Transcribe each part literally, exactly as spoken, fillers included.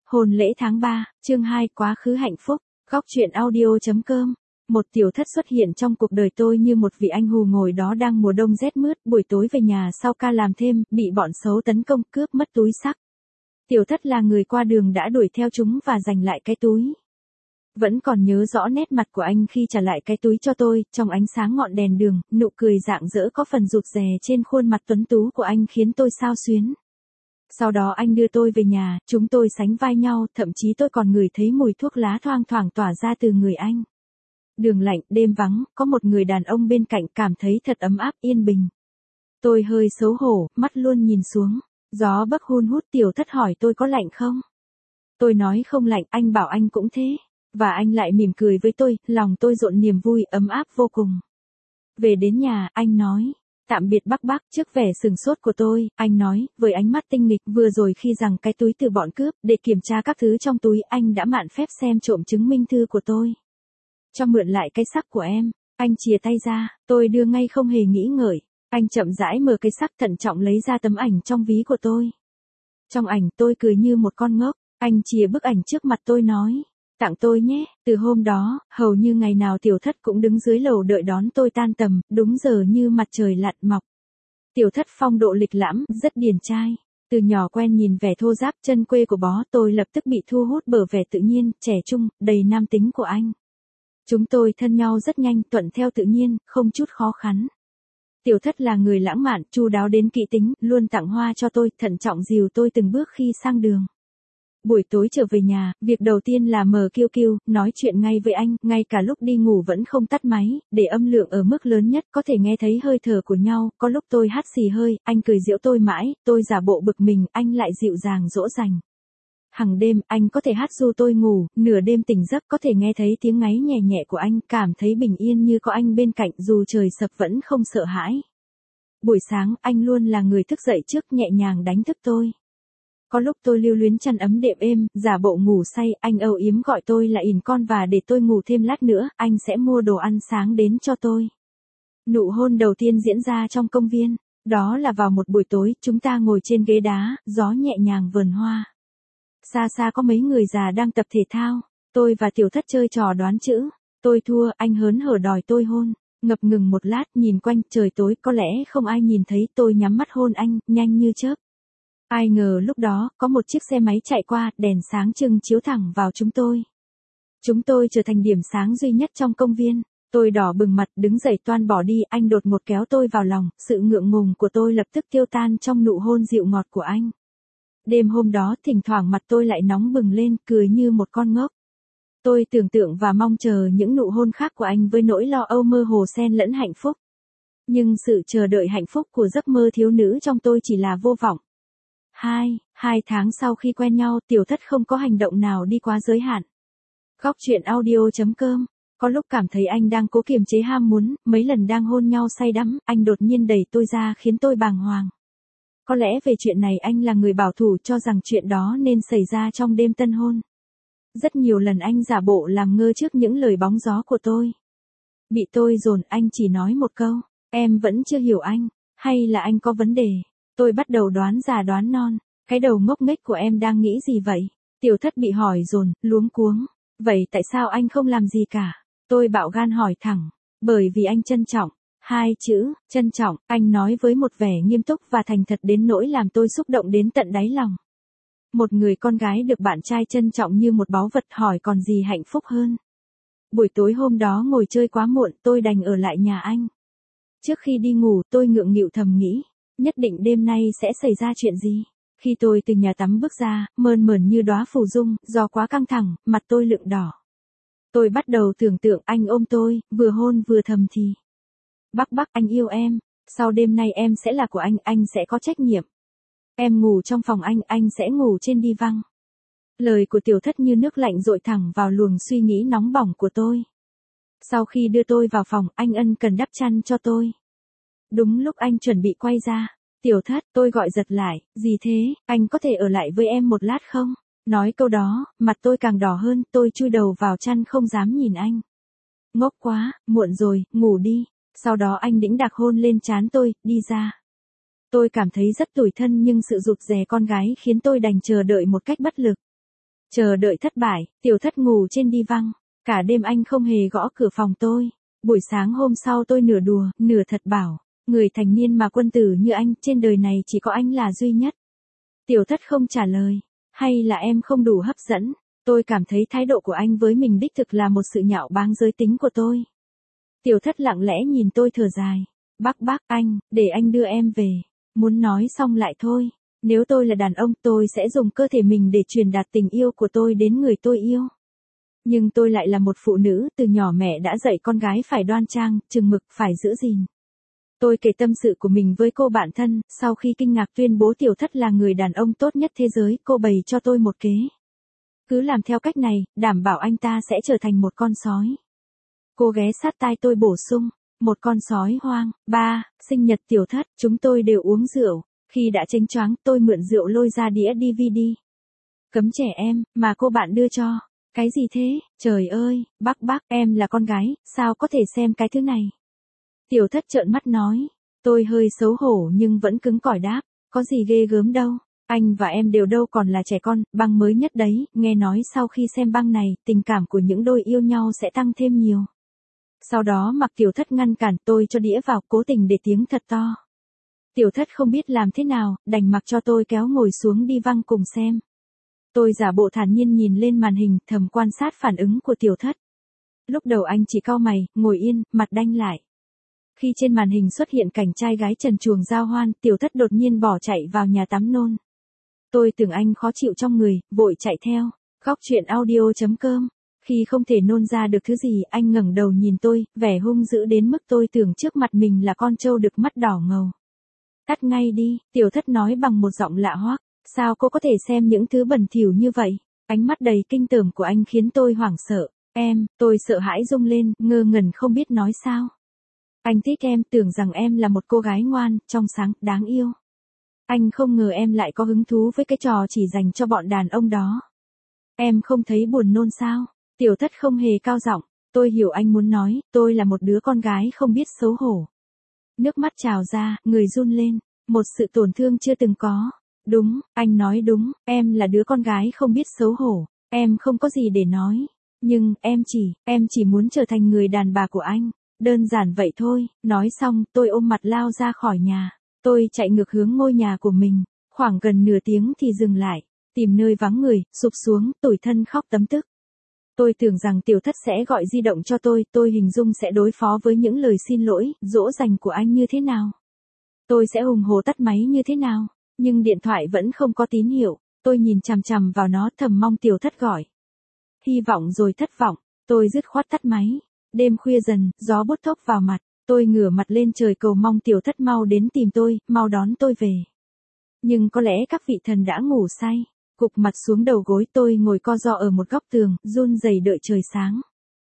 Hôn lễ tháng ba, chương hai, quá khứ hạnh phúc, góc truyện audio.com. Một tiểu thất xuất hiện trong cuộc đời tôi như một vị anh hùng ngồi đó đang mùa đông rét mướt, buổi tối về nhà sau ca làm thêm, bị bọn xấu tấn công cướp mất túi xách. Tiểu thất là người qua đường đã đuổi theo chúng và giành lại cái túi. Vẫn còn nhớ rõ nét mặt của anh khi trả lại cái túi cho tôi, trong ánh sáng ngọn đèn đường, nụ cười rạng rỡ có phần rụt rè trên khuôn mặt tuấn tú của anh khiến tôi xao xuyến. Sau đó anh đưa tôi về nhà, chúng tôi sánh vai nhau, thậm chí tôi còn ngửi thấy mùi thuốc lá thoang thoảng tỏa ra từ người anh. Đường lạnh, đêm vắng, có một người đàn ông bên cạnh cảm thấy thật ấm áp, yên bình. Tôi hơi xấu hổ, mắt luôn nhìn xuống. Gió bấc hun hút, tiểu thất hỏi tôi có lạnh không? Tôi nói không lạnh, anh bảo anh cũng thế. Và anh lại mỉm cười với tôi, lòng tôi rộn niềm vui, ấm áp vô cùng. Về đến nhà, anh nói. Tạm biệt bác bác, trước vẻ sừng sốt của tôi, anh nói, với ánh mắt tinh nghịch, vừa rồi khi rằng cái túi từ bọn cướp, để kiểm tra các thứ trong túi, anh đã mạn phép xem trộm chứng minh thư của tôi. Cho mượn lại cái xắc của em, anh chìa tay ra, tôi đưa ngay không hề nghĩ ngợi. Anh chậm rãi mở cái xắc thận trọng lấy ra tấm ảnh trong ví của tôi. Trong ảnh tôi cười như một con ngốc, anh chìa bức ảnh trước mặt tôi nói. Tặng tôi nhé, từ hôm đó, hầu như ngày nào tiểu thất cũng đứng dưới lầu đợi đón tôi tan tầm, đúng giờ như mặt trời lặn mọc. Tiểu thất phong độ lịch lãm, rất điển trai. Từ nhỏ quen nhìn vẻ thô ráp chân quê của bó, tôi lập tức bị thu hút bởi vẻ tự nhiên, trẻ trung, đầy nam tính của anh. Chúng tôi thân nhau rất nhanh, thuận theo tự nhiên, không chút khó khăn. Tiểu thất là người lãng mạn, chu đáo đến kỹ tính, luôn tặng hoa cho tôi, thận trọng dìu tôi từng bước khi sang đường. Buổi tối trở về nhà, việc đầu tiên là mở kiu kiu, nói chuyện ngay với anh, ngay cả lúc đi ngủ vẫn không tắt máy, để âm lượng ở mức lớn nhất có thể nghe thấy hơi thở của nhau, có lúc tôi hắt xì hơi, anh cười giễu tôi mãi, tôi giả bộ bực mình, anh lại dịu dàng dỗ dành. Hằng đêm, anh có thể hát ru tôi ngủ, nửa đêm tỉnh giấc có thể nghe thấy tiếng ngáy nhẹ nhẹ của anh, cảm thấy bình yên như có anh bên cạnh dù trời sập vẫn không sợ hãi. Buổi sáng, anh luôn là người thức dậy trước nhẹ nhàng đánh thức tôi. Có lúc tôi lưu luyến chăn ấm đệm êm, giả bộ ngủ say, anh âu yếm gọi tôi là ỉn con và để tôi ngủ thêm lát nữa, anh sẽ mua đồ ăn sáng đến cho tôi. Nụ hôn đầu tiên diễn ra trong công viên, đó là vào một buổi tối, chúng ta ngồi trên ghế đá, gió nhẹ nhàng vườn hoa. Xa xa có mấy người già đang tập thể thao, tôi và tiểu thất chơi trò đoán chữ, tôi thua, anh hớn hở đòi tôi hôn, ngập ngừng một lát, nhìn quanh, trời tối, có lẽ không ai nhìn thấy, tôi nhắm mắt hôn anh, nhanh như chớp. Ai ngờ lúc đó, có một chiếc xe máy chạy qua, đèn sáng trưng chiếu thẳng vào chúng tôi. Chúng tôi trở thành điểm sáng duy nhất trong công viên. Tôi đỏ bừng mặt, đứng dậy toan bỏ đi, anh đột ngột kéo tôi vào lòng, sự ngượng ngùng của tôi lập tức tiêu tan trong nụ hôn dịu ngọt của anh. Đêm hôm đó, thỉnh thoảng mặt tôi lại nóng bừng lên, cười như một con ngốc. Tôi tưởng tượng và mong chờ những nụ hôn khác của anh với nỗi lo âu mơ hồ xen lẫn hạnh phúc. Nhưng sự chờ đợi hạnh phúc của giấc mơ thiếu nữ trong tôi chỉ là vô vọng. Hai, hai tháng sau khi quen nhau, tiểu thất không có hành động nào đi quá giới hạn. Góc truyện audio.com. Có lúc cảm thấy anh đang cố kiềm chế ham muốn, mấy lần đang hôn nhau say đắm, anh đột nhiên đẩy tôi ra khiến tôi bàng hoàng. Có lẽ về chuyện này anh là người bảo thủ cho rằng chuyện đó nên xảy ra trong đêm tân hôn. Rất nhiều lần anh giả bộ làm ngơ trước những lời bóng gió của tôi. Bị tôi dồn, anh chỉ nói một câu, em vẫn chưa hiểu anh, hay là anh có vấn đề. Tôi bắt đầu đoán già đoán non, cái đầu ngốc nghếch của em đang nghĩ gì vậy? Tiểu thất bị hỏi dồn, luống cuống. Vậy tại sao anh không làm gì cả? Tôi bạo gan hỏi thẳng, bởi vì anh trân trọng. Hai chữ, trân trọng, anh nói với một vẻ nghiêm túc và thành thật đến nỗi làm tôi xúc động đến tận đáy lòng. Một người con gái được bạn trai trân trọng như một báu vật hỏi còn gì hạnh phúc hơn. Buổi tối hôm đó ngồi chơi quá muộn, tôi đành ở lại nhà anh. Trước khi đi ngủ, tôi ngượng nghịu thầm nghĩ, nhất định đêm nay sẽ xảy ra chuyện gì. Khi tôi từ nhà tắm bước ra, mơn mởn như đóa phù dung, do quá căng thẳng, mặt tôi lựng đỏ. Tôi bắt đầu tưởng tượng anh ôm tôi, vừa hôn vừa thầm thì. Bác bác, anh yêu em, sau đêm nay em sẽ là của anh, anh sẽ có trách nhiệm. Em ngủ trong phòng anh, anh sẽ ngủ trên đi văng. Lời của tiểu thất như nước lạnh dội thẳng vào luồng suy nghĩ nóng bỏng của tôi. Sau khi đưa tôi vào phòng, anh ân cần đắp chăn cho tôi. Đúng lúc anh chuẩn bị quay ra, tiểu thất, tôi gọi giật lại, gì thế, anh có thể ở lại với em một lát không? Nói câu đó, mặt tôi càng đỏ hơn, tôi chui đầu vào chăn không dám nhìn anh. Ngốc quá, muộn rồi, ngủ đi. Sau đó anh đĩnh đạc hôn lên trán tôi, đi ra. Tôi cảm thấy rất tủi thân nhưng sự rụt rè con gái khiến tôi đành chờ đợi một cách bất lực. Chờ đợi thất bại, tiểu thất ngủ trên đi văng. Cả đêm anh không hề gõ cửa phòng tôi. Buổi sáng hôm sau tôi nửa đùa, nửa thật bảo. Người thành niên mà quân tử như anh, trên đời này chỉ có anh là duy nhất. Tiểu thất không trả lời. Hay là em không đủ hấp dẫn? Tôi cảm thấy thái độ của anh với mình đích thực là một sự nhạo báng giới tính của tôi. Tiểu thất lặng lẽ nhìn tôi thở dài. Bác bác anh, để anh đưa em về. Muốn nói xong lại thôi. Nếu tôi là đàn ông tôi sẽ dùng cơ thể mình để truyền đạt tình yêu của tôi đến người tôi yêu. Nhưng tôi lại là một phụ nữ, từ nhỏ mẹ đã dạy con gái phải đoan trang, chừng mực, phải giữ gìn. Tôi kể tâm sự của mình với cô bạn thân, sau khi kinh ngạc tuyên bố tiểu thất là người đàn ông tốt nhất thế giới, cô bày cho tôi một kế. Cứ làm theo cách này, đảm bảo anh ta sẽ trở thành một con sói. Cô ghé sát tai tôi bổ sung, một con sói hoang. Ba, sinh nhật tiểu thất, chúng tôi đều uống rượu. Khi đã chênh choáng, tôi mượn rượu lôi ra đĩa đê vê đê. Cấm trẻ em, mà cô bạn đưa cho. Cái gì thế? Trời ơi, bác bác, em là con gái, sao có thể xem cái thứ này? Tiểu thất trợn mắt nói. Tôi hơi xấu hổ nhưng vẫn cứng cỏi đáp. Có gì ghê gớm đâu. Anh và em đều đâu còn là trẻ con, băng mới nhất đấy. Nghe nói sau khi xem băng này, tình cảm của những đôi yêu nhau sẽ tăng thêm nhiều. Sau đó mặc tiểu thất ngăn cản tôi cho đĩa vào, cố tình để tiếng thật to. Tiểu thất không biết làm thế nào, đành mặc cho tôi kéo ngồi xuống đi văng cùng xem. Tôi giả bộ thản nhiên nhìn lên màn hình, thầm quan sát phản ứng của tiểu thất. Lúc đầu anh chỉ cau mày, ngồi yên, mặt đanh lại. Khi trên màn hình xuất hiện cảnh trai gái trần truồng giao hoan, tiểu thất đột nhiên bỏ chạy vào nhà tắm nôn. Tôi tưởng anh khó chịu trong người, vội chạy theo. Góc truyện audio chấm com. Khi không thể nôn ra được thứ gì, anh ngẩng đầu nhìn tôi, vẻ hung dữ đến mức tôi tưởng trước mặt mình là con trâu đực mắt đỏ ngầu. Tắt ngay đi, tiểu thất nói bằng một giọng lạ hoắc. Sao cô có thể xem những thứ bẩn thỉu như vậy? Ánh mắt đầy kinh tởm của anh khiến tôi hoảng sợ. Em, tôi sợ hãi rung lên, ngơ ngẩn không biết nói sao. Anh thích em, tưởng rằng em là một cô gái ngoan, trong sáng, đáng yêu. Anh không ngờ em lại có hứng thú với cái trò chỉ dành cho bọn đàn ông đó. Em không thấy buồn nôn sao? Tiểu thất không hề cao giọng. Tôi hiểu anh muốn nói, tôi là một đứa con gái không biết xấu hổ. Nước mắt trào ra, người run lên. Một sự tổn thương chưa từng có. Đúng, anh nói đúng, em là đứa con gái không biết xấu hổ. Em không có gì để nói. Nhưng, em chỉ, em chỉ muốn trở thành người đàn bà của anh. Đơn giản vậy thôi. Nói xong, tôi ôm mặt lao ra khỏi nhà. Tôi chạy ngược hướng ngôi nhà của mình. Khoảng gần nửa tiếng thì dừng lại. Tìm nơi vắng người, sụp xuống, tủi thân khóc tấm tức. Tôi tưởng rằng tiểu thất sẽ gọi di động cho tôi, tôi hình dung sẽ đối phó với những lời xin lỗi, dỗ dành của anh như thế nào. Tôi sẽ hùng hổ tắt máy như thế nào. Nhưng điện thoại vẫn không có tín hiệu, tôi nhìn chằm chằm vào nó thầm mong tiểu thất gọi. Hy vọng rồi thất vọng, tôi dứt khoát tắt máy. Đêm khuya dần, gió bút thốc vào mặt, tôi ngửa mặt lên trời cầu mong tiểu thất mau đến tìm tôi, mau đón tôi về. Nhưng có lẽ các vị thần đã ngủ say. Gục mặt xuống đầu gối tôi ngồi co ro ở một góc tường, run rẩy đợi trời sáng.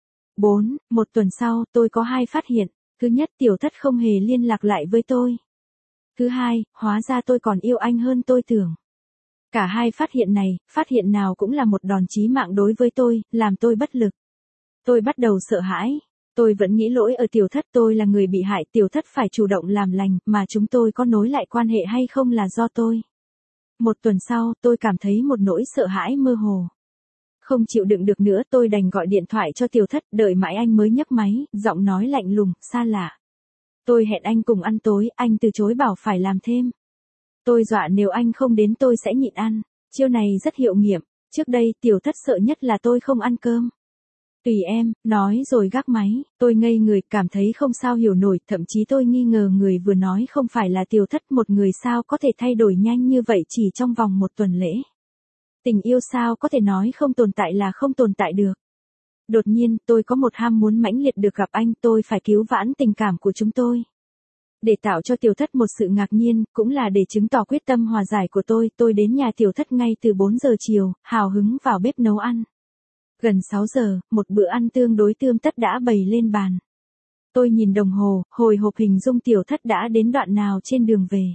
bốn. Một tuần sau, tôi có hai phát hiện. Thứ nhất, tiểu thất không hề liên lạc lại với tôi. Thứ hai, hóa ra tôi còn yêu anh hơn tôi tưởng. Cả hai phát hiện này, phát hiện nào cũng là một đòn chí mạng đối với tôi, làm tôi bất lực. Tôi bắt đầu sợ hãi. Tôi vẫn nghĩ lỗi ở tiểu thất, tôi là người bị hại, tiểu thất phải chủ động làm lành, mà chúng tôi có nối lại quan hệ hay không là do tôi. Một tuần sau, tôi cảm thấy một nỗi sợ hãi mơ hồ. Không chịu đựng được nữa, tôi đành gọi điện thoại cho tiểu thất, đợi mãi anh mới nhấc máy, giọng nói lạnh lùng, xa lạ. Tôi hẹn anh cùng ăn tối, anh từ chối bảo phải làm thêm. Tôi dọa nếu anh không đến tôi sẽ nhịn ăn. Chiêu này rất hiệu nghiệm. Trước đây, tiểu thất sợ nhất là tôi không ăn cơm. Tùy em, nói rồi gác máy. Tôi ngây người, cảm thấy không sao hiểu nổi, thậm chí tôi nghi ngờ người vừa nói không phải là tiểu thất, một người sao có thể thay đổi nhanh như vậy chỉ trong vòng một tuần lễ. Tình yêu sao có thể nói không tồn tại là không tồn tại được. Đột nhiên, tôi có một ham muốn mãnh liệt được gặp anh, tôi phải cứu vãn tình cảm của chúng tôi. Để tạo cho tiểu thất một sự ngạc nhiên, cũng là để chứng tỏ quyết tâm hòa giải của tôi, tôi đến nhà tiểu thất ngay từ bốn giờ chiều, hào hứng vào bếp nấu ăn. Gần sáu giờ, một bữa ăn tương đối tươm tất đã bày lên bàn. Tôi nhìn đồng hồ, hồi hộp hình dung tiểu thất đã đến đoạn nào trên đường về.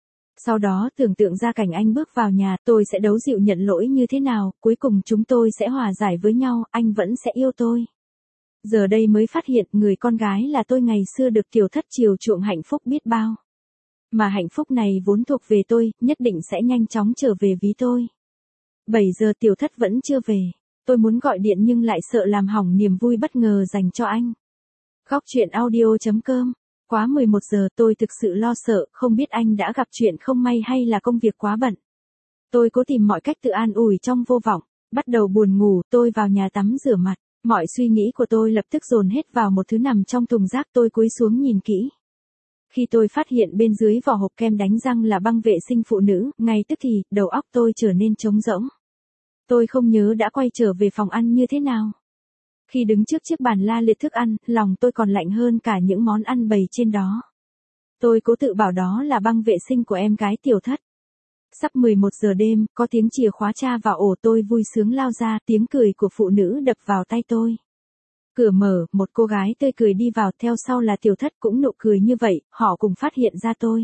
Sau đó tưởng tượng ra cảnh anh bước vào nhà, tôi sẽ đấu dịu nhận lỗi như thế nào, cuối cùng chúng tôi sẽ hòa giải với nhau, anh vẫn sẽ yêu tôi. Giờ đây mới phát hiện người con gái là tôi ngày xưa được tiểu thất chiều chuộng hạnh phúc biết bao. Mà hạnh phúc này vốn thuộc về tôi, nhất định sẽ nhanh chóng trở về ví tôi. bảy giờ tiểu thất vẫn chưa về. Tôi muốn gọi điện nhưng lại sợ làm hỏng niềm vui bất ngờ dành cho anh. Góc chuyện audio chấm com. Quá mười một giờ tôi thực sự lo sợ, không biết anh đã gặp chuyện không may hay là công việc quá bận. Tôi cố tìm mọi cách tự an ủi trong vô vọng. Bắt đầu buồn ngủ, tôi vào nhà tắm rửa mặt. Mọi suy nghĩ của tôi lập tức dồn hết vào một thứ nằm trong thùng rác, tôi cúi xuống nhìn kỹ. Khi tôi phát hiện bên dưới vỏ hộp kem đánh răng là băng vệ sinh phụ nữ, ngay tức thì, đầu óc tôi trở nên trống rỗng. Tôi không nhớ đã quay trở về phòng ăn như thế nào. Khi đứng trước chiếc bàn la liệt thức ăn, lòng tôi còn lạnh hơn cả những món ăn bày trên đó. Tôi cố tự bảo đó là băng vệ sinh của em gái Tiểu Thất. Sắp mười một giờ đêm, có tiếng chìa khóa tra vào ổ, tôi vui sướng lao ra, tiếng cười của phụ nữ đập vào tay tôi. Cửa mở, một cô gái tươi cười đi vào, theo sau là Tiểu Thất cũng nụ cười như vậy, họ cùng phát hiện ra tôi.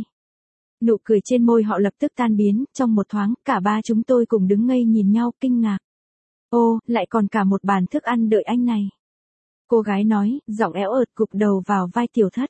Nụ cười trên môi họ lập tức tan biến, trong một thoáng, cả ba chúng tôi cùng đứng ngây nhìn nhau, kinh ngạc. Ô, lại còn cả một bàn thức ăn đợi anh này. Cô gái nói, giọng éo ợt, gục đầu vào vai Tiểu Thất.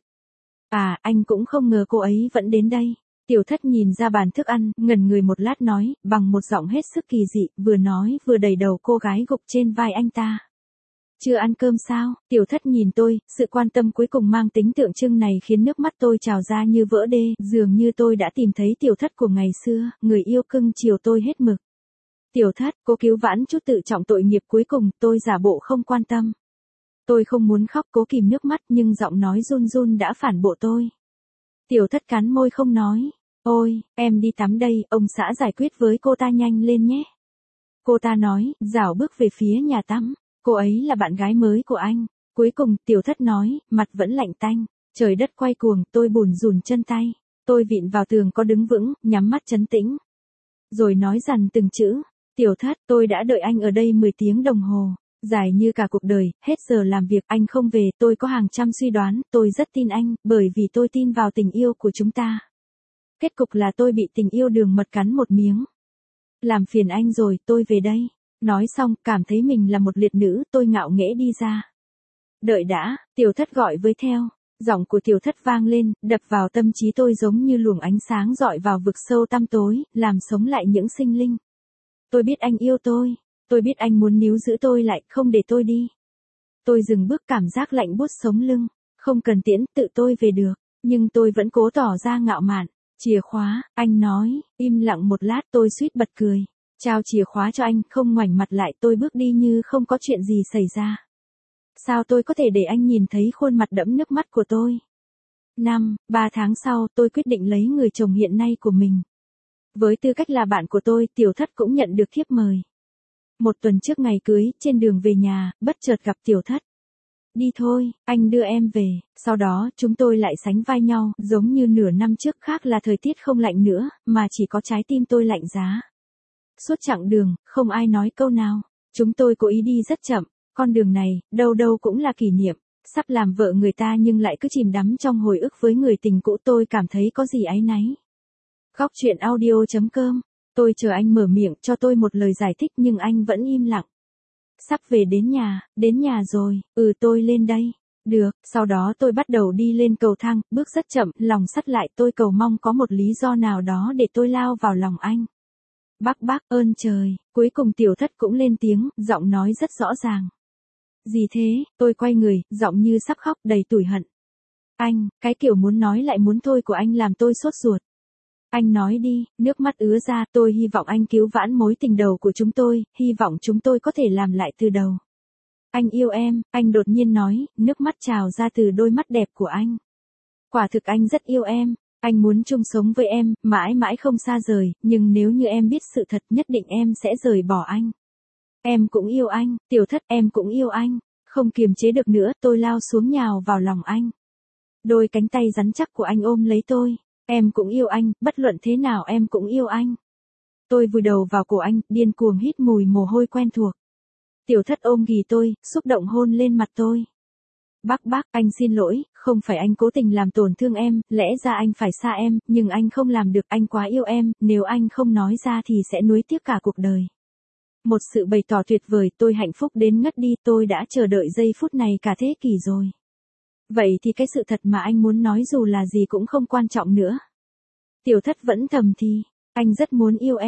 À, anh cũng không ngờ cô ấy vẫn đến đây. Tiểu Thất nhìn ra bàn thức ăn, ngẩn người một lát nói, bằng một giọng hết sức kỳ dị, vừa nói vừa đẩy đầu cô gái gục trên vai anh ta. Chưa ăn cơm sao? Tiểu Thất nhìn tôi, sự quan tâm cuối cùng mang tính tượng trưng này khiến nước mắt tôi trào ra như vỡ đê, dường như tôi đã tìm thấy Tiểu Thất của ngày xưa, người yêu cưng chiều tôi hết mực. Tiểu Thất, cố cứu vãn chút tự trọng tội nghiệp cuối cùng, tôi giả bộ không quan tâm. Tôi không muốn khóc, cố kìm nước mắt nhưng giọng nói run run đã phản bội tôi. Tiểu Thất cắn môi không nói. Ôi, em đi tắm đây, ông xã giải quyết với cô ta nhanh lên nhé. Cô ta nói, rảo bước về phía nhà tắm. Cô ấy là bạn gái mới của anh. Cuối cùng, Tiểu Thất nói, mặt vẫn lạnh tanh. Trời đất quay cuồng, tôi bùn rùn chân tay. Tôi vịn vào tường có đứng vững, nhắm mắt trấn tĩnh. Rồi nói dằn từng chữ. Tiểu Thất, tôi đã đợi anh ở đây mười tiếng đồng hồ. Dài như cả cuộc đời, hết giờ làm việc anh không về, tôi có hàng trăm suy đoán, tôi rất tin anh, bởi vì tôi tin vào tình yêu của chúng ta. Kết cục là tôi bị tình yêu đường mật cắn một miếng. Làm phiền anh rồi, tôi về đây. Nói xong, cảm thấy mình là một liệt nữ, tôi ngạo nghễ đi ra. Đợi đã, Tiểu Thất gọi với theo. Giọng của Tiểu Thất vang lên, đập vào tâm trí tôi giống như luồng ánh sáng dọi vào vực sâu tăm tối, làm sống lại những sinh linh. Tôi biết anh yêu tôi. Tôi biết anh muốn níu giữ tôi lại, không để tôi đi. Tôi dừng bước, cảm giác lạnh buốt sống lưng. Không cần tiễn, tự tôi về được. Nhưng tôi vẫn cố tỏ ra ngạo mạn. Chìa khóa, anh nói. Im lặng một lát, tôi suýt bật cười. Trao chìa khóa cho anh, không ngoảnh mặt lại, tôi bước đi như không có chuyện gì xảy ra. Sao tôi có thể để anh nhìn thấy khuôn mặt đẫm nước mắt của tôi? Năm, ba tháng sau, tôi quyết định lấy người chồng hiện nay của mình. Với tư cách là bạn của tôi, Tiểu Thất cũng nhận được thiếp mời. Một tuần trước ngày cưới, trên đường về nhà, bất chợt gặp Tiểu Thất. Đi thôi, anh đưa em về. Sau đó, chúng tôi lại sánh vai nhau, giống như nửa năm trước, khác là thời tiết không lạnh nữa, mà chỉ có trái tim tôi lạnh giá. Suốt chặng đường, không ai nói câu nào. Chúng tôi cố ý đi rất chậm. Con đường này, đâu đâu cũng là kỷ niệm. Sắp làm vợ người ta nhưng lại cứ chìm đắm trong hồi ức với người tình cũ, tôi cảm thấy có gì áy náy. Góc chuyện audio chấm com. Tôi chờ anh mở miệng cho tôi một lời giải thích nhưng anh vẫn im lặng. Sắp về đến nhà, đến nhà rồi, ừ tôi lên đây. Được, sau đó tôi bắt đầu đi lên cầu thang, bước rất chậm, lòng sắt lại, tôi cầu mong có một lý do nào đó để tôi lao vào lòng anh. Bác bác ơn trời, cuối cùng Tiểu Thất cũng lên tiếng, giọng nói rất rõ ràng. Gì thế, tôi quay người, giọng như sắp khóc, đầy tủi hận. Anh, cái kiểu muốn nói lại muốn thôi của anh làm tôi sốt ruột. Anh nói đi, nước mắt ứa ra, tôi hy vọng anh cứu vãn mối tình đầu của chúng tôi, hy vọng chúng tôi có thể làm lại từ đầu. Anh yêu em, anh đột nhiên nói, nước mắt trào ra từ đôi mắt đẹp của anh. Quả thực anh rất yêu em, anh muốn chung sống với em, mãi mãi không xa rời, nhưng nếu như em biết sự thật nhất định em sẽ rời bỏ anh. Em cũng yêu anh, Tiểu Thất, em cũng yêu anh. Không kiềm chế được nữa, tôi lao xuống nhào vào lòng anh. Đôi cánh tay rắn chắc của anh ôm lấy tôi. Em cũng yêu anh, bất luận thế nào em cũng yêu anh. Tôi vùi đầu vào cổ anh, điên cuồng hít mùi mồ hôi quen thuộc. Tiểu Thất ôm ghì tôi, xúc động hôn lên mặt tôi. Bác bác, anh xin lỗi, không phải anh cố tình làm tổn thương em, lẽ ra anh phải xa em, nhưng anh không làm được, anh quá yêu em, nếu anh không nói ra thì sẽ nuối tiếc cả cuộc đời. Một sự bày tỏ tuyệt vời, tôi hạnh phúc đến ngất đi, tôi đã chờ đợi giây phút này cả thế kỷ rồi. Vậy thì cái sự thật mà anh muốn nói dù là gì cũng không quan trọng nữa. Tiểu Thất vẫn thầm thì, anh rất muốn yêu em.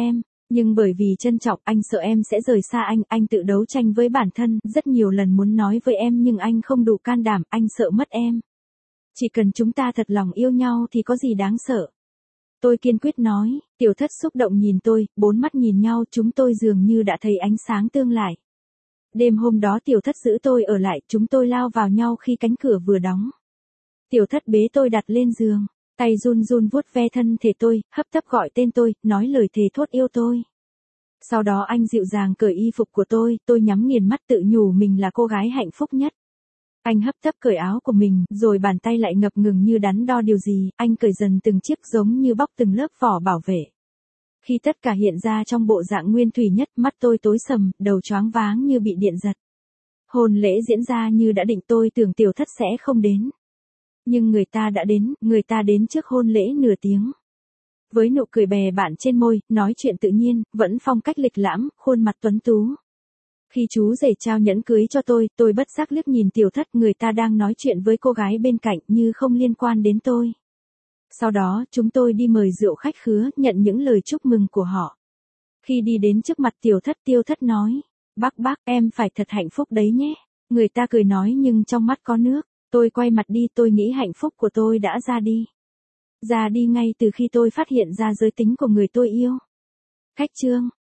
Nhưng bởi vì trân trọng anh sợ em sẽ rời xa anh, anh tự đấu tranh với bản thân, rất nhiều lần muốn nói với em nhưng anh không đủ can đảm, anh sợ mất em. Chỉ cần chúng ta thật lòng yêu nhau thì có gì đáng sợ. Tôi kiên quyết nói, Tiểu Thất xúc động nhìn tôi, bốn mắt nhìn nhau, chúng tôi dường như đã thấy ánh sáng tương lại. Đêm hôm đó Tiểu Thất giữ tôi ở lại, chúng tôi lao vào nhau khi cánh cửa vừa đóng. Tiểu Thất bế tôi đặt lên giường, tay run run vuốt ve thân thể tôi, hấp tấp gọi tên tôi, nói lời thề thốt yêu tôi. Sau đó anh dịu dàng cởi y phục của tôi, tôi nhắm nghiền mắt tự nhủ mình là cô gái hạnh phúc nhất. Anh hấp tấp cởi áo của mình, rồi bàn tay lại ngập ngừng như đắn đo điều gì, anh cởi dần từng chiếc giống như bóc từng lớp vỏ bảo vệ. Khi tất cả hiện ra trong bộ dạng nguyên thủy nhất, mắt tôi tối sầm, đầu choáng váng như bị điện giật. Hôn lễ diễn ra như đã định, tôi tưởng Tiểu Thất sẽ không đến. Nhưng người ta đã đến, người ta đến trước hôn lễ nửa tiếng. Với nụ cười bè bạn trên môi, nói chuyện tự nhiên, vẫn phong cách lịch lãm, khuôn mặt tuấn tú. Khi chú rể trao nhẫn cưới cho tôi, tôi bất giác liếc nhìn Tiểu Thất, người ta đang nói chuyện với cô gái bên cạnh như không liên quan đến tôi. Sau đó, chúng tôi đi mời rượu khách khứa, nhận những lời chúc mừng của họ. Khi đi đến trước mặt Tiểu Thất, Tiểu Thất nói, bác bác, em phải thật hạnh phúc đấy nhé. Người ta cười nói nhưng trong mắt có nước. Tôi quay mặt đi, tôi nghĩ hạnh phúc của tôi đã ra đi. Ra đi ngay từ khi tôi phát hiện ra giới tính của người tôi yêu. Khách chương